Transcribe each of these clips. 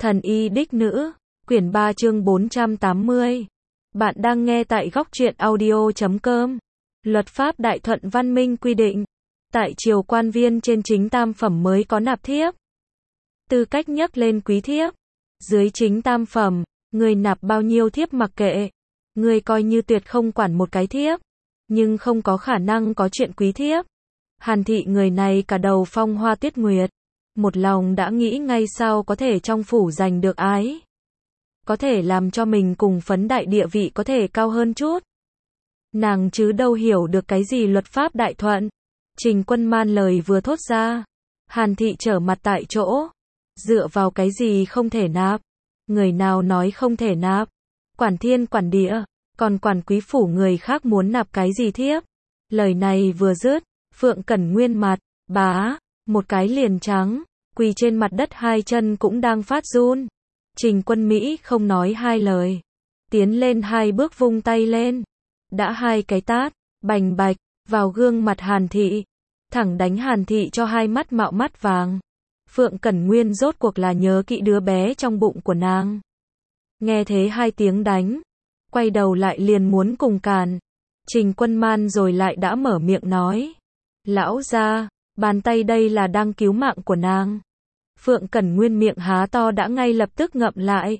Thần y đích nữ, quyển 3 chương 480. Bạn đang nghe tại góc truyện audio.com. Luật pháp Đại Thuận văn minh quy định, tại triều quan viên trên chính tam phẩm mới có nạp thiếp. Tư cách nhắc lên quý thiếp. Dưới chính tam phẩm, người nạp bao nhiêu thiếp mặc kệ. Người coi như tuyệt không quản một cái thiếp, nhưng không có khả năng có chuyện quý thiếp. Hàn Thị người này cả đầu phong hoa tuyết nguyệt, một lòng đã nghĩ ngay sao có thể trong phủ giành được ái, có thể làm cho mình cùng phấn đại địa vị có thể cao hơn chút. Nàng chứ đâu hiểu được cái gì luật pháp Đại Thuận. Trình Quân Man lời vừa thốt ra, Hàn Thị trở mặt tại chỗ. Dựa vào cái gì không thể nạp? Người nào nói không thể nạp? Quản thiên quản địa, còn quản quý phủ người khác muốn nạp cái gì thiếp? Lời này vừa dứt, Phượng Cẩn Nguyên mặt, bá, một cái liền trắng, quỳ trên mặt đất, hai chân cũng đang phát run. Trình Quân Mỹ không nói hai lời, tiến lên hai bước vung tay lên, đã hai cái tát, bành bạch, vào gương mặt Hàn Thị, thẳng đánh Hàn Thị cho hai mắt mạo mắt vàng. Phượng Cẩn Nguyên rốt cuộc là nhớ kỹ đứa bé trong bụng của nàng. Nghe thế hai tiếng đánh, quay đầu lại liền muốn cùng càn. Trình Quân Man rồi lại đã mở miệng nói, lão gia, bàn tay đây là đang cứu mạng của nàng. Phượng Cẩn Nguyên miệng há to đã ngay lập tức ngậm lại.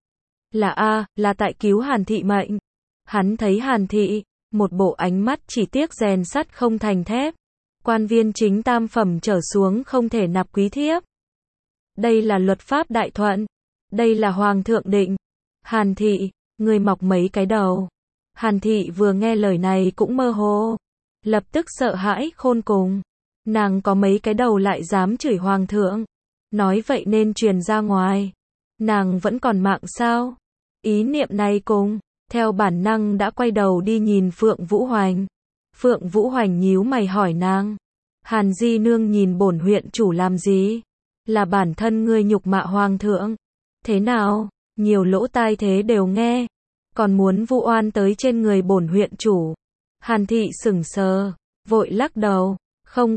Là tại cứu Hàn Thị mệnh. Hắn thấy Hàn Thị, một bộ ánh mắt chỉ tiếc rèn sắt không thành thép. Quan viên chính tam phẩm trở xuống không thể nạp quý thiếp. Đây là luật pháp Đại Thuận. Đây là Hoàng thượng định. Hàn Thị, người mọc mấy cái đầu. Hàn Thị vừa nghe lời này cũng mơ hồ, lập tức sợ hãi khôn cùng. Nàng có mấy cái đầu lại dám chửi Hoàng thượng. Nói vậy nên truyền ra ngoài, nàng vẫn còn mạng sao? Ý niệm này cùng, theo bản năng đã quay đầu đi nhìn Phượng Vũ Hoành. Phượng Vũ Hoành nhíu mày hỏi nàng, Hàn Di nương nhìn bổn huyện chủ làm gì? Là bản thân ngươi nhục mạ Hoàng thượng. Thế nào? Nhiều lỗ tai thế đều nghe, còn muốn vu oan tới trên người bổn huyện chủ. Hàn Thị sững sờ, vội lắc đầu, không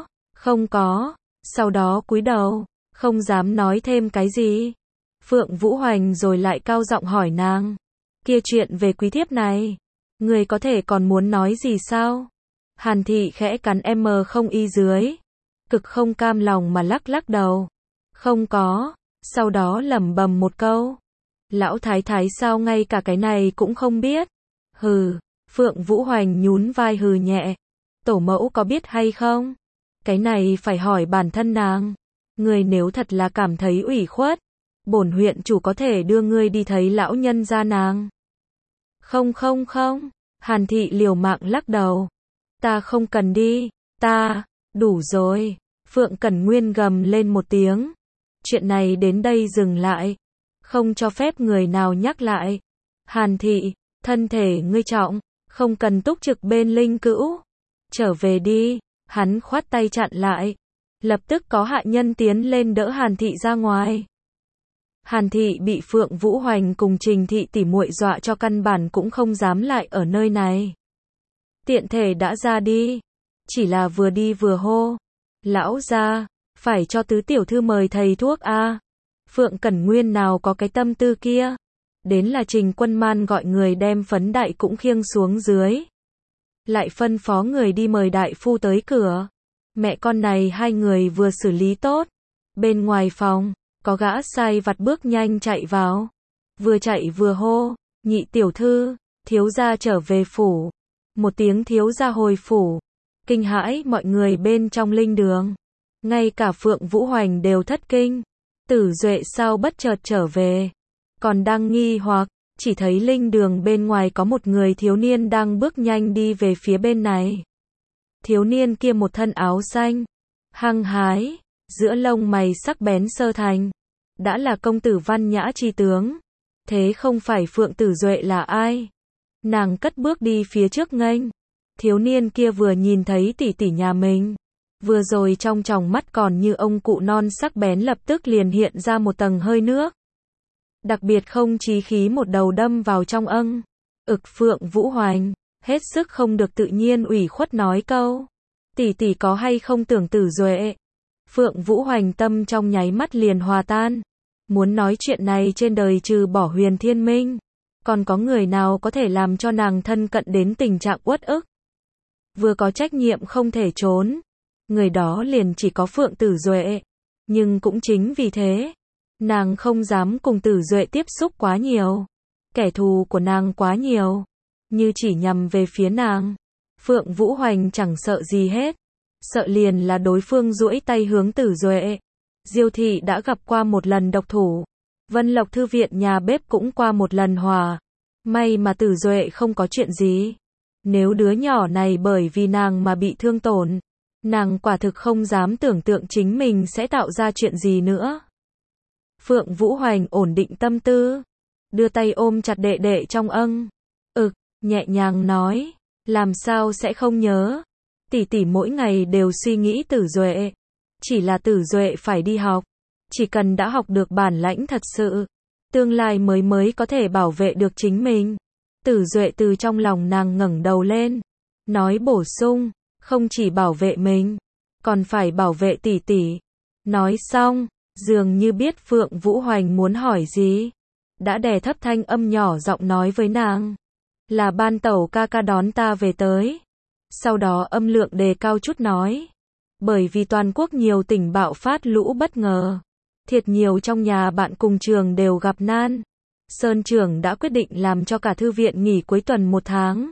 có, sau đó cúi đầu, không dám nói thêm cái gì. Phượng Vũ Hoành rồi lại cao giọng hỏi nàng, kia chuyện về quý thiếp này, người có thể còn muốn nói gì sao? Hàn Thị khẽ cắn không y dưới, cực không cam lòng mà lắc đầu, không có, sau đó lẩm bẩm một câu, lão thái thái sao ngay cả cái này cũng không biết? Hừ. Phượng Vũ Hoành nhún vai hừ nhẹ, tổ mẫu có biết hay không? Cái này phải hỏi bản thân nàng. Người nếu thật là cảm thấy ủy khuất, bổn huyện chủ có thể đưa ngươi đi thấy lão nhân gia nàng. Không. Hàn Thị liều mạng lắc đầu. Ta không cần đi, đủ rồi. Phượng Cẩn Nguyên gầm lên một tiếng. Chuyện này đến đây dừng lại, không cho phép người nào nhắc lại. Hàn Thị, thân thể ngươi trọng, không cần túc trực bên linh cữu. Trở về đi, hắn khoát tay chặn lại. Lập tức có hạ nhân tiến lên đỡ Hàn Thị ra ngoài. Hàn Thị bị Phượng Vũ Hoành cùng Trình Thị tỉ muội dọa cho căn bản cũng không dám lại ở nơi này. Tiện thể đã ra đi, chỉ là vừa đi vừa hô, lão gia, phải cho tứ tiểu thư mời thầy thuốc a. Phượng Cẩn Nguyên nào có cái tâm tư kia. Đến là Trình Quân Man gọi người đem phấn đại cũng khiêng xuống dưới, lại phân phó người đi mời đại phu tới cửa. Mẹ con này hai người vừa xử lý tốt, bên ngoài phòng, có gã sai vặt bước nhanh chạy vào, vừa chạy vừa hô, nhị tiểu thư, thiếu gia trở về phủ. Một tiếng thiếu gia hồi phủ, kinh hãi mọi người bên trong linh đường, ngay cả Phượng Vũ Hoành đều thất kinh. Tử Duệ sao bất chợt trở về? Còn đang nghi hoặc, chỉ thấy linh đường bên ngoài có một người thiếu niên đang bước nhanh đi về phía bên này. Thiếu niên kia một thân áo xanh, hăng hái, giữa lông mày sắc bén sơ thành, đã là công tử văn nhã chi tướng. Thế không phải Phượng Tử Duệ là ai? Nàng cất bước đi phía trước nghênh. Thiếu niên kia vừa nhìn thấy tỷ tỷ nhà mình, vừa rồi trong tròng mắt còn như ông cụ non sắc bén lập tức liền hiện ra một tầng hơi nước. Đặc biệt không chí khí một đầu đâm vào trong Phượng Vũ Hoành, hết sức không được tự nhiên ủy khuất nói câu, tỷ tỷ có hay không tưởng Tử Duệ? Phượng Vũ Hoành tâm trong nháy mắt liền hòa tan. Muốn nói chuyện này trên đời trừ bỏ Huyền Thiên Minh, còn có người nào có thể làm cho nàng thân cận đến tình trạng uất ức. Vừa có trách nhiệm không thể trốn, người đó liền chỉ có Phượng Tử Duệ. Nhưng cũng chính vì thế, nàng không dám cùng Tử Duệ tiếp xúc quá nhiều. Kẻ thù của nàng quá nhiều, như chỉ nhằm về phía nàng. Phượng Vũ Hoành chẳng sợ gì hết, sợ liền là đối phương duỗi tay hướng Tử Duệ. Diêu thị đã gặp qua một lần độc thủ, Vân Lộc thư viện nhà bếp cũng qua một lần hòa. May mà Tử Duệ không có chuyện gì. Nếu đứa nhỏ này bởi vì nàng mà bị thương tổn, nàng quả thực không dám tưởng tượng chính mình sẽ tạo ra chuyện gì nữa. Phượng Vũ Hoành ổn định tâm tư, đưa tay ôm chặt đệ đệ trong âng. Nhẹ nhàng nói, làm sao sẽ không nhớ. Tỷ tỷ mỗi ngày đều suy nghĩ Tử Duệ. Chỉ là Tử Duệ phải đi học. Chỉ cần đã học được bản lãnh thật sự, tương lai mới có thể bảo vệ được chính mình. Tử Duệ từ trong lòng nàng ngẩng đầu lên, nói bổ sung, không chỉ bảo vệ mình, còn phải bảo vệ tỷ tỷ. Nói xong, dường như biết Phượng Vũ Hoành muốn hỏi gì, đã đè thấp thanh âm nhỏ giọng nói với nàng, là Ban Tẩu ca ca đón ta về tới. Sau đó âm lượng đề cao chút nói, bởi vì toàn quốc nhiều tỉnh bạo phát lũ bất ngờ, thiệt nhiều trong nhà bạn cùng trường đều gặp nan. Sơn trưởng đã quyết định làm cho cả thư viện nghỉ cuối tuần 1 tháng.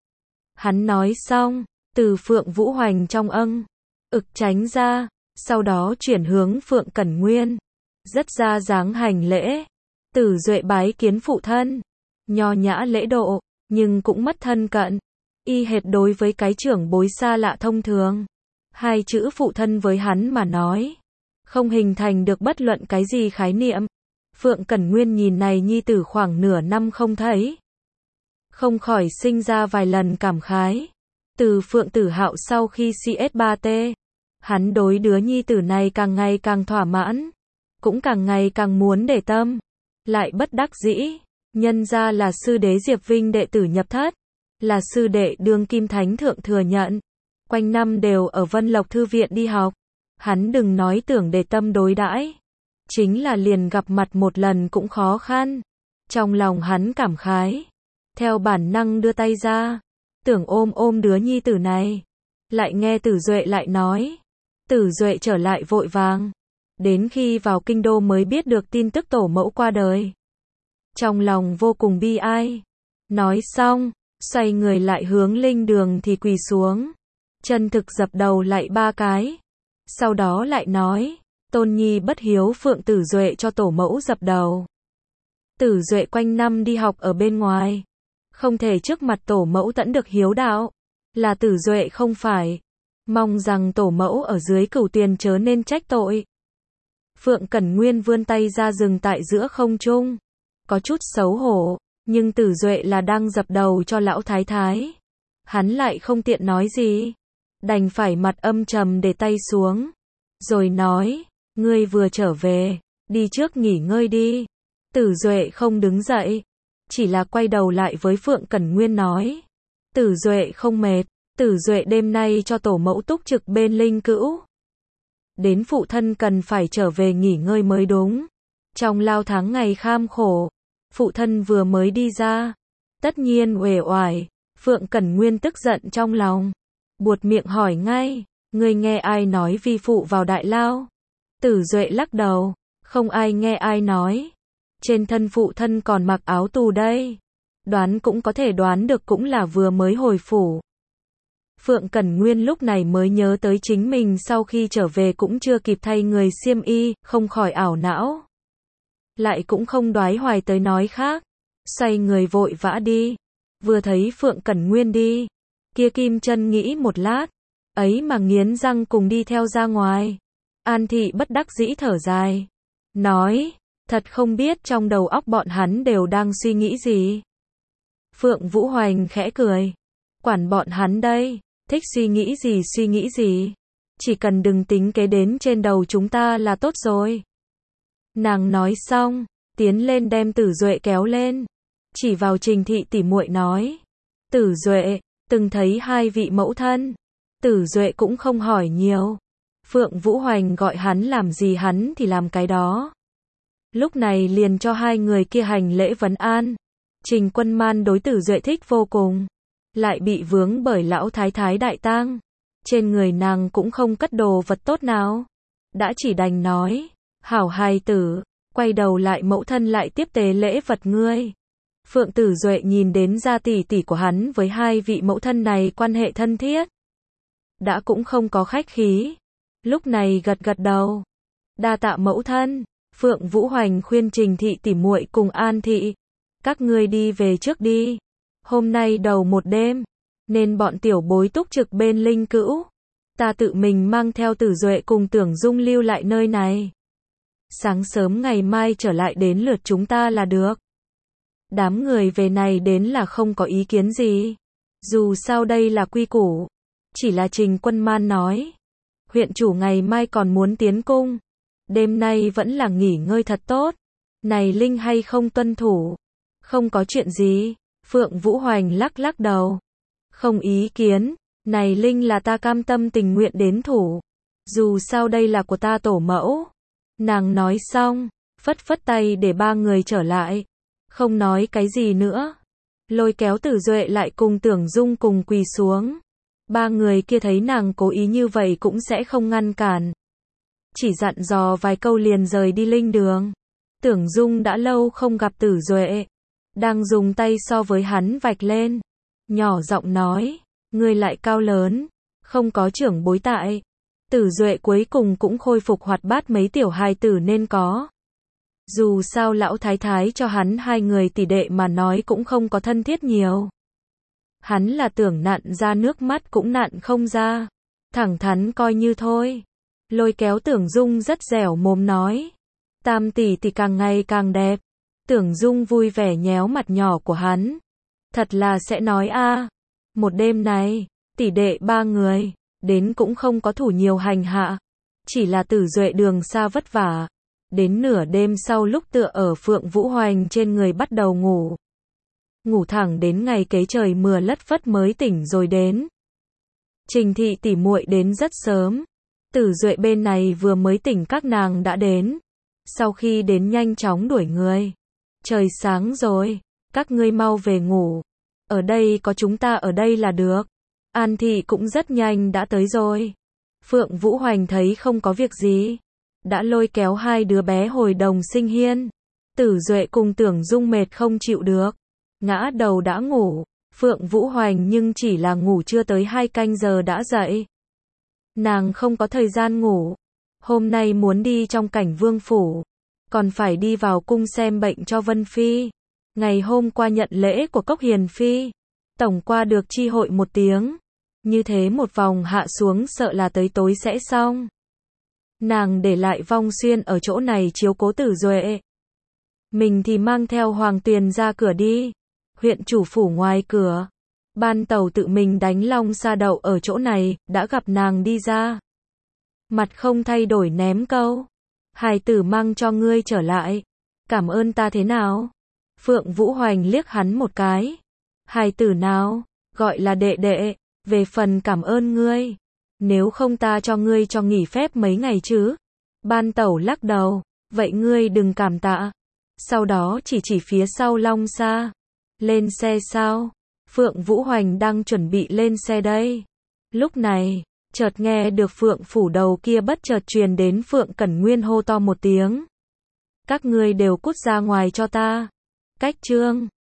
Hắn nói xong, từ Phượng Vũ Hoành trong âng, tránh ra, sau đó chuyển hướng Phượng Cẩn Nguyên, rất ra dáng hành lễ. Tử Duệ bái kiến phụ thân, nho nhã lễ độ, nhưng cũng mất thân cận, y hệt đối với cái trưởng bối xa lạ thông thường. Hai chữ phụ thân với hắn mà nói, không hình thành được bất luận cái gì khái niệm. Phượng Cẩn Nguyên nhìn này nhi tử khoảng nửa năm không thấy, không khỏi sinh ra vài lần cảm khái. Từ Phượng Tử Hạo sau khi CS3T, hắn đối đứa nhi tử này càng ngày càng thỏa mãn, cũng càng ngày càng muốn để tâm. Lại bất đắc dĩ, nhân ra là sư đế Diệp Vinh đệ tử nhập thất, là sư đệ đương kim thánh thượng thừa nhận, quanh năm đều ở Vân Lộc thư viện đi học. Hắn đừng nói tưởng để tâm đối đãi, chính là liền gặp mặt một lần cũng khó khăn. Trong lòng hắn cảm khái, theo bản năng đưa tay ra, tưởng ôm đứa nhi tử này. Lại nghe Tử Duệ lại nói, Tử Duệ trở lại vội vàng, đến khi vào kinh đô mới biết được tin tức tổ mẫu qua đời. Trong lòng vô cùng bi ai. Nói xong, xoay người lại hướng linh đường thì quỳ xuống, chân thực dập đầu lại 3 cái. Sau đó lại nói, tôn nhi bất hiếu. Phượng Tử Duệ cho tổ mẫu dập đầu. Tử Duệ quanh năm đi học ở bên ngoài, không thể trước mặt tổ mẫu tẫn được hiếu đạo, là Tử Duệ không phải. Mong rằng tổ mẫu ở dưới cửu tiền chớ nên trách tội. Phượng Cẩn Nguyên vươn tay ra dừng tại giữa không trung, có chút xấu hổ, nhưng Tử Duệ là đang dập đầu cho lão thái thái, hắn lại không tiện nói gì, đành phải mặt âm trầm để tay xuống, rồi nói, ngươi vừa trở về, đi trước nghỉ ngơi đi. Tử Duệ không đứng dậy, chỉ là quay đầu lại với Phượng Cẩn Nguyên nói, Tử Duệ không mệt, Tử Duệ đêm nay cho tổ mẫu túc trực bên linh cữu. Đến phụ thân cần phải trở về nghỉ ngơi mới đúng. Trong lao tháng ngày kham khổ, phụ thân vừa mới đi ra, tất nhiên uể oải. Phượng Cẩn Nguyên tức giận trong lòng, buột miệng hỏi ngay, ngươi nghe ai nói vi phụ vào đại lao? Tử Duệ lắc đầu, không ai nghe ai nói. Trên thân phụ thân còn mặc áo tù đây. Đoán cũng có thể đoán được cũng là vừa mới hồi phủ. Phượng Cẩn Nguyên lúc này mới nhớ tới chính mình sau khi trở về cũng chưa kịp thay người xiêm y, không khỏi ảo não. Lại cũng không đoái hoài tới nói khác, xoay người vội vã đi. Vừa thấy Phượng Cẩn Nguyên đi, kia Kim Chân nghĩ một lát, ấy mà nghiến răng cùng đi theo ra ngoài. An Thị bất đắc dĩ thở dài, nói, thật không biết trong đầu óc bọn hắn đều đang suy nghĩ gì. Phượng Vũ Hoành khẽ cười, quản bọn hắn đây, thích suy nghĩ gì, chỉ cần đừng tính kế đến trên đầu chúng ta là tốt rồi. Nàng nói xong, tiến lên đem Tử Duệ kéo lên, chỉ vào Trình thị tỉ muội nói, Tử Duệ, từng thấy hai vị mẫu thân. Tử Duệ cũng không hỏi nhiều, Phượng Vũ Hoành gọi hắn làm gì hắn thì làm cái đó. Lúc này liền cho hai người kia hành lễ vấn an. Trình Quân Man đối Tử Duệ thích vô cùng. Lại bị vướng bởi lão thái thái đại tang. Trên người nàng cũng không cất đồ vật tốt nào. Đã chỉ đành nói, hảo hài tử, quay đầu lại mẫu thân lại tiếp tế lễ vật ngươi. Phượng Tử Duệ nhìn đến gia tỷ tỷ của hắn với hai vị mẫu thân này quan hệ thân thiết. Đã cũng không có khách khí. Lúc này gật gật đầu. Đa tạ mẫu thân. Phượng Vũ Hoành khuyên Trình thị tỉ muội cùng An thị. Các ngươi đi về trước đi. Hôm nay đầu một đêm. Nên bọn tiểu bối túc trực bên linh cữu. Ta tự mình mang theo Tử Duệ cùng Tưởng Dung lưu lại nơi này. Sáng sớm ngày mai trở lại đến lượt chúng ta là được. Đám người về này đến là không có ý kiến gì. Dù sao đây là quy củ. Chỉ là Trình Quân Man nói. Huyện chủ ngày mai còn muốn tiến cung. Đêm nay vẫn là nghỉ ngơi thật tốt. Này Linh hay không tuân thủ. Không có chuyện gì. Phượng Vũ Hoành lắc lắc đầu. Không ý kiến. Này Linh là ta cam tâm tình nguyện đến thủ. Dù sao đây là của ta tổ mẫu. Nàng nói xong. Phất phất tay để ba người trở lại. Không nói cái gì nữa. Lôi kéo Tử Duệ lại cùng Tưởng Dung cùng quỳ xuống. Ba người kia thấy nàng cố ý như vậy cũng sẽ không ngăn cản. Chỉ dặn dò vài câu liền rời đi linh đường. Tưởng Dung đã lâu không gặp Tử Duệ. Đang dùng tay so với hắn vạch lên. Nhỏ giọng nói. Ngươi lại cao lớn. Không có trưởng bối tại. Tử Duệ cuối cùng cũng khôi phục hoạt bát mấy tiểu hài tử nên có. Dù sao lão thái thái cho hắn hai người tỷ đệ mà nói cũng không có thân thiết nhiều. Hắn là tưởng nặn ra nước mắt cũng nặn không ra. Thẳng thắn coi như thôi. Lôi kéo Tưởng Dung rất dẻo mồm nói. Tam tỷ thì càng ngày càng đẹp. Tưởng Dung vui vẻ nhéo mặt nhỏ của hắn. Thật là sẽ nói a. Một đêm này, tỷ đệ ba người, đến cũng không có thủ nhiều hành hạ. Chỉ là Tử Duệ đường xa vất vả. Đến nửa đêm sau lúc tựa ở Phượng Vũ Hoành trên người bắt đầu ngủ. Ngủ thẳng đến ngày kế trời mưa lất phất mới tỉnh rồi đến. Trình thị tỉ muội đến rất sớm. Tử Duệ bên này vừa mới tỉnh các nàng đã đến. Sau khi đến nhanh chóng đuổi người. Trời sáng rồi, các ngươi mau về ngủ. Ở đây có chúng ta ở đây là được. An thị cũng rất nhanh đã tới rồi. Phượng Vũ Hoành thấy không có việc gì. Đã lôi kéo hai đứa bé hồi đồng sinh hiên. Tử Duệ cùng Tưởng Dung mệt không chịu được. Ngã đầu đã ngủ. Phượng Vũ Hoành nhưng chỉ là ngủ chưa tới 2 canh giờ đã dậy. Nàng không có thời gian ngủ. Hôm nay muốn đi trong cảnh vương phủ. Còn phải đi vào cung xem bệnh cho Vân Phi. Ngày hôm qua nhận lễ của Cốc Hiền Phi. Tổng qua được chi hội 1 tiếng. Như thế một vòng hạ xuống sợ là tới tối sẽ xong. Nàng để lại Vong Xuyên ở chỗ này chiếu cố Tử Duệ. Mình thì mang theo Hoàng Tuyền ra cửa đi. Huyện chủ phủ ngoài cửa. Ban tàu tự mình đánh long sa đậu ở chỗ này, đã gặp nàng đi ra. Mặt không thay đổi ném câu. Hài tử mang cho ngươi trở lại. Cảm ơn ta thế nào? Phượng Vũ Hoành liếc hắn một cái. Hài tử nào? Gọi là đệ đệ. Về phần cảm ơn ngươi. Nếu không ta cho ngươi cho nghỉ phép mấy ngày chứ. Ban tẩu lắc đầu. Vậy ngươi đừng cảm tạ. Sau đó chỉ phía sau long sa. Lên xe sao? Phượng Vũ Hoành đang chuẩn bị lên xe đây. Lúc này, chợt nghe được Phượng phủ đầu kia bất chợt truyền đến Phượng Cẩn Nguyên hô to một tiếng. Các ngươi đều cút ra ngoài cho ta. Cách chương